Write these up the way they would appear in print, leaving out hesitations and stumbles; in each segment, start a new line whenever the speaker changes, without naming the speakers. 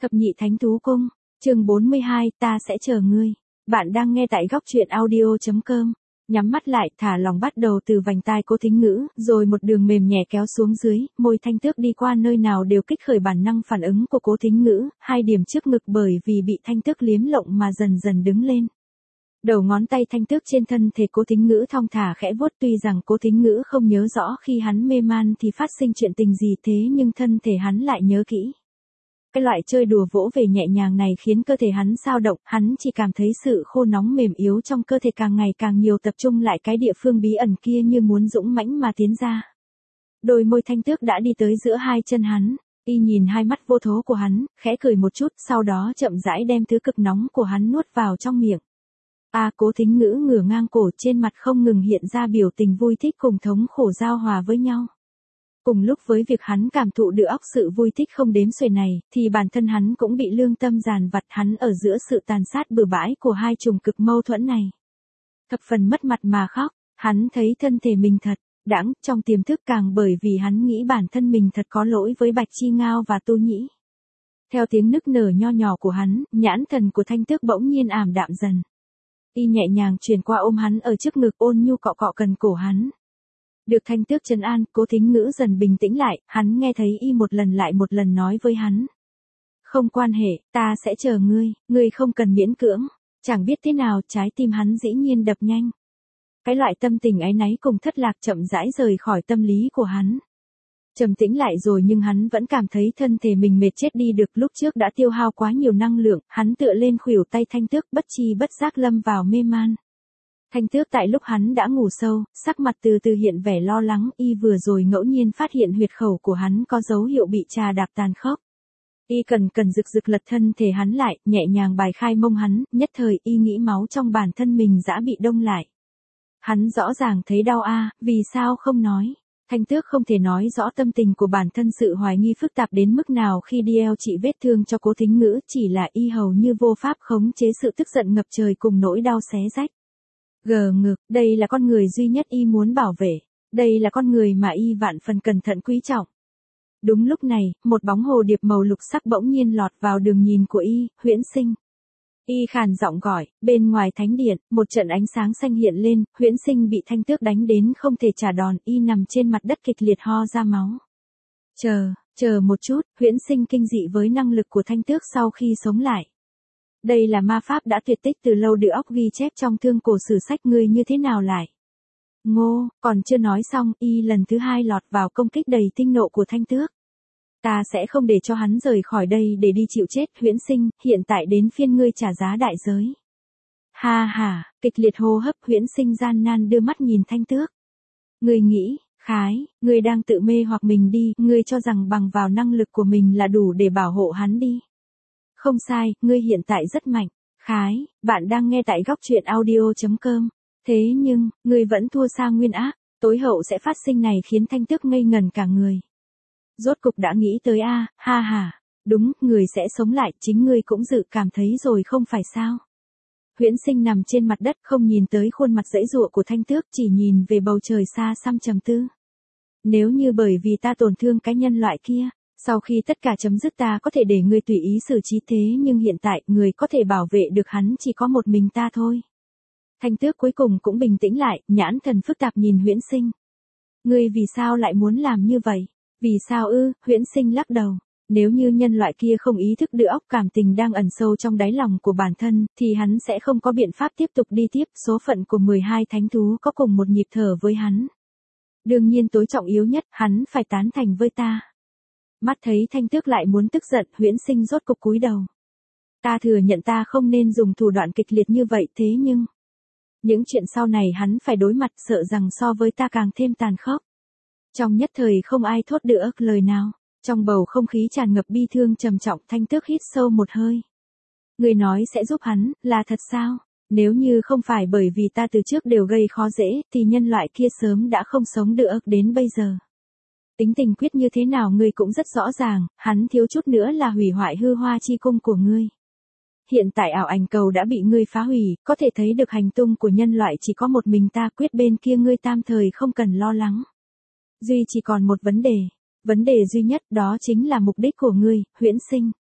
Thập nhị thánh thú cung, chương 42, ta sẽ chờ ngươi. Bạn đang nghe tại góc truyện audio.com. Nhắm mắt lại, thả lòng bắt đầu từ vành tai Cố Thính Ngữ, rồi một đường mềm nhẹ kéo xuống dưới, môi Thanh Tước đi qua nơi nào đều kích khởi bản năng phản ứng của Cố Thính Ngữ, hai điểm trước ngực bởi vì bị Thanh Tước liếm lộng mà dần dần đứng lên. Đầu ngón tay Thanh Tước trên thân thể Cố Thính Ngữ thong thả khẽ vuốt, tuy rằng Cố Thính Ngữ không nhớ rõ khi hắn mê man thì phát sinh chuyện tình gì, thế nhưng thân thể hắn lại nhớ kỹ. Cái loại chơi đùa vỗ về nhẹ nhàng này khiến cơ thể hắn xao động, hắn chỉ cảm thấy sự khô nóng mềm yếu trong cơ thể càng ngày càng nhiều, tập trung lại cái địa phương bí ẩn kia như muốn dũng mãnh mà tiến ra. Đôi môi Thanh Tước đã đi tới giữa hai chân hắn, y nhìn hai mắt vô thố của hắn, khẽ cười một chút, sau đó chậm rãi đem thứ cực nóng của hắn nuốt vào trong miệng. Cố Thính Ngữ ngửa ngang cổ, trên mặt không ngừng hiện ra biểu tình vui thích cùng thống khổ giao hòa với nhau. Cùng lúc với việc hắn cảm thụ được sự vui thích không đếm xuể này, thì bản thân hắn cũng bị lương tâm dàn vặt, hắn ở giữa sự tàn sát bừa bãi của hai chủng cực mâu thuẫn này. Thập phần mất mặt mà khóc, hắn thấy thân thể mình thật đãng trong tiềm thức, càng bởi vì hắn nghĩ bản thân mình thật có lỗi với Bạch Chi Ngao và Tô Nhĩ. Theo tiếng nức nở nho nhỏ của hắn, nhãn thần của Thanh Tước bỗng nhiên ảm đạm dần. Y nhẹ nhàng chuyển qua ôm hắn ở trước ngực, ôn nhu cọ cọ cần cổ hắn. Được Thanh Tước trấn an, Cố Thính Ngữ dần bình tĩnh lại, hắn nghe thấy y một lần lại một lần nói với hắn. Không quan hệ, ta sẽ chờ ngươi không cần miễn cưỡng. Chẳng biết thế nào, trái tim hắn dĩ nhiên đập nhanh. Cái loại tâm tình áy náy cùng thất lạc chậm rãi rời khỏi tâm lý của hắn. Trầm tĩnh lại rồi, nhưng hắn vẫn cảm thấy thân thể mình mệt chết đi được, lúc trước đã tiêu hao quá nhiều năng lượng, hắn tựa lên khuỷu tay Thanh Tước, bất chi bất giác lâm vào mê man. Thanh Tước tại lúc hắn đã ngủ sâu, sắc mặt từ từ hiện vẻ lo lắng, y vừa rồi ngẫu nhiên phát hiện huyệt khẩu của hắn có dấu hiệu bị trà đạp tàn khốc. Y cần rực lật thân thể hắn lại, nhẹ nhàng bài khai mông hắn, nhất thời y nghĩ máu trong bản thân mình đã bị đông lại. Hắn rõ ràng thấy đau vì sao không nói? Thanh Tước không thể nói rõ tâm tình của bản thân, sự hoài nghi phức tạp đến mức nào khi đi trị vết thương cho Cố Thính Ngữ, chỉ là y hầu như vô pháp khống chế sự tức giận ngập trời cùng nỗi đau xé rách. Gờ ngực, đây là con người duy nhất y muốn bảo vệ, đây là con người mà y vạn phần cẩn thận quý trọng. Đúng lúc này, một bóng hồ điệp màu lục sắc bỗng nhiên lọt vào đường nhìn của y, Huyễn Sinh. Y khàn giọng gọi, bên ngoài thánh điện, một trận ánh sáng xanh hiện lên, Huyễn Sinh bị Thanh Tước đánh đến không thể trả đòn, y nằm trên mặt đất kịch liệt ho ra máu. Chờ một chút, Huyễn Sinh kinh dị với năng lực của Thanh Tước sau khi sống lại. Đây là ma pháp đã tuyệt tích từ lâu, được óc ghi chép trong thương cổ sử sách, ngươi như thế nào lại? Ngô, còn chưa nói xong, y lần thứ hai lọt vào công kích đầy tinh nộ của Thanh Tước. Ta sẽ không để cho hắn rời khỏi đây để đi chịu chết, Huyễn Sinh, hiện tại đến phiên ngươi trả giá đại giới. Ha, kịch liệt hô hấp, Huyễn Sinh gian nan đưa mắt nhìn Thanh Tước. Ngươi nghĩ, ngươi đang tự mê hoặc mình đi, ngươi cho rằng bằng vào năng lực của mình là đủ để bảo hộ hắn đi. Không sai, ngươi hiện tại rất mạnh. Bạn đang nghe tại góc truyện audio.com. Thế nhưng, ngươi vẫn thua xa nguyên ác, tối hậu sẽ phát sinh này khiến Thanh Tước ngây ngần cả người. Rốt cục đã nghĩ tới ha, đúng, người sẽ sống lại, chính ngươi cũng dự cảm thấy rồi không phải sao? Huyễn Sinh nằm trên mặt đất, không nhìn tới khuôn mặt giãy giụa của Thanh Tước, chỉ nhìn về bầu trời xa xăm trầm tư. Nếu như bởi vì ta tổn thương cái nhân loại kia, sau khi tất cả chấm dứt ta có thể để ngươi tùy ý xử trí, thế nhưng hiện tại người có thể bảo vệ được hắn chỉ có một mình ta thôi. Thanh Tước cuối cùng cũng bình tĩnh lại, nhãn thần phức tạp nhìn Huyễn Sinh. Ngươi vì sao lại muốn làm như vậy? Vì sao Huyễn Sinh lắc đầu. Nếu như nhân loại kia không ý thức được óc cảm tình đang ẩn sâu trong đáy lòng của bản thân, thì hắn sẽ không có biện pháp tiếp tục đi tiếp, số phận của 12 thánh thú có cùng một nhịp thở với hắn. Đương nhiên tối trọng yếu nhất, hắn phải tán thành với ta. Mắt thấy Thanh Tước lại muốn tức giận, Huyễn Sinh rốt cục cúi đầu. Ta thừa nhận ta không nên dùng thủ đoạn kịch liệt như vậy, thế nhưng những chuyện sau này hắn phải đối mặt, sợ rằng so với ta càng thêm tàn khốc. Trong nhất thời không ai thốt được lời nào, trong bầu không khí tràn ngập bi thương trầm trọng, Thanh Tước hít sâu một hơi. Người nói sẽ giúp hắn, là thật sao? Nếu như không phải bởi vì ta từ trước đều gây khó dễ, thì nhân loại kia sớm đã không sống được đến bây giờ. Tính tình quyết như thế nào ngươi cũng rất rõ ràng, hắn thiếu chút nữa là hủy hoại hư hoa chi cung của ngươi. Hiện tại ảo ảnh cầu đã bị ngươi phá hủy, có thể thấy được hành tung của nhân loại chỉ có một mình ta, quyết bên kia ngươi tam thời không cần lo lắng. Duy chỉ còn một vấn đề duy nhất, đó chính là mục đích của ngươi, Huyễn Sinh.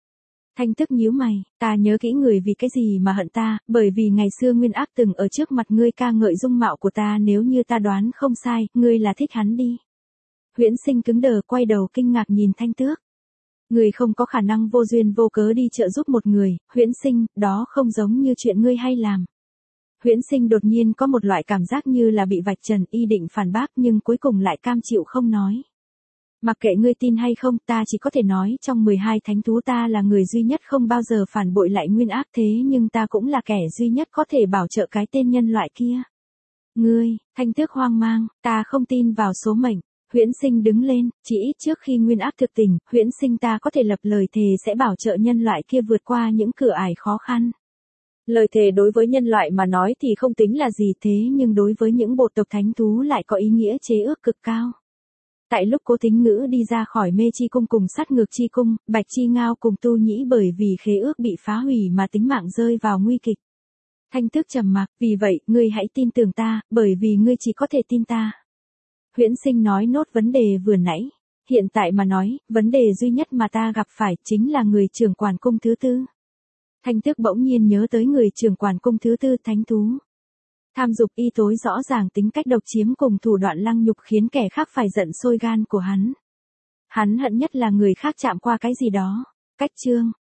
Thanh Tước nhíu mày, ta nhớ kỹ người vì cái gì mà hận ta, bởi vì ngày xưa Nguyên Ác từng ở trước mặt ngươi ca ngợi dung mạo của ta, nếu như ta đoán không sai, ngươi là thích hắn đi. Huyễn Sinh cứng đờ quay đầu kinh ngạc nhìn Thanh Tước. Ngươi không có khả năng vô duyên vô cớ đi trợ giúp một người, Huyễn Sinh, đó không giống như chuyện ngươi hay làm. Huyễn Sinh đột nhiên có một loại cảm giác như là bị vạch trần, y định phản bác nhưng cuối cùng lại cam chịu không nói. Mặc kệ ngươi tin hay không, ta chỉ có thể nói trong 12 thánh thú ta là người duy nhất không bao giờ phản bội lại Nguyên Ác, thế nhưng ta cũng là kẻ duy nhất có thể bảo trợ cái tên nhân loại kia. Ngươi, Thanh Tước hoang mang, ta không tin vào số mệnh. Huyễn Sinh đứng lên, chỉ ít trước khi Nguyên Ác thực tình, Huyễn Sinh ta có thể lập lời thề sẽ bảo trợ nhân loại kia vượt qua những cửa ải khó khăn. Lời thề đối với nhân loại mà nói thì không tính là gì, thế nhưng đối với những bộ tộc thánh thú lại có ý nghĩa chế ước cực cao. Tại lúc Cố Thính Ngữ đi ra khỏi Mê Chi Cung cùng Sát Ngược Chi Cung, Bạch Chi Ngao cùng Tu Nhĩ bởi vì khế ước bị phá hủy mà tính mạng rơi vào nguy kịch. Thanh Tước trầm mặc, vì vậy, ngươi hãy tin tưởng ta, bởi vì ngươi chỉ có thể tin ta. Huyễn Sinh nói nốt vấn đề vừa nãy. Hiện tại mà nói, vấn đề duy nhất mà ta gặp phải chính là người trưởng quản cung thứ tư. Thanh Tước bỗng nhiên nhớ tới người trưởng quản cung thứ tư thánh thú. Tham dục y tối rõ ràng tính cách độc chiếm cùng thủ đoạn lăng nhục khiến kẻ khác phải giận sôi gan của hắn. Hắn hận nhất là người khác chạm qua cái gì đó. Cách chương.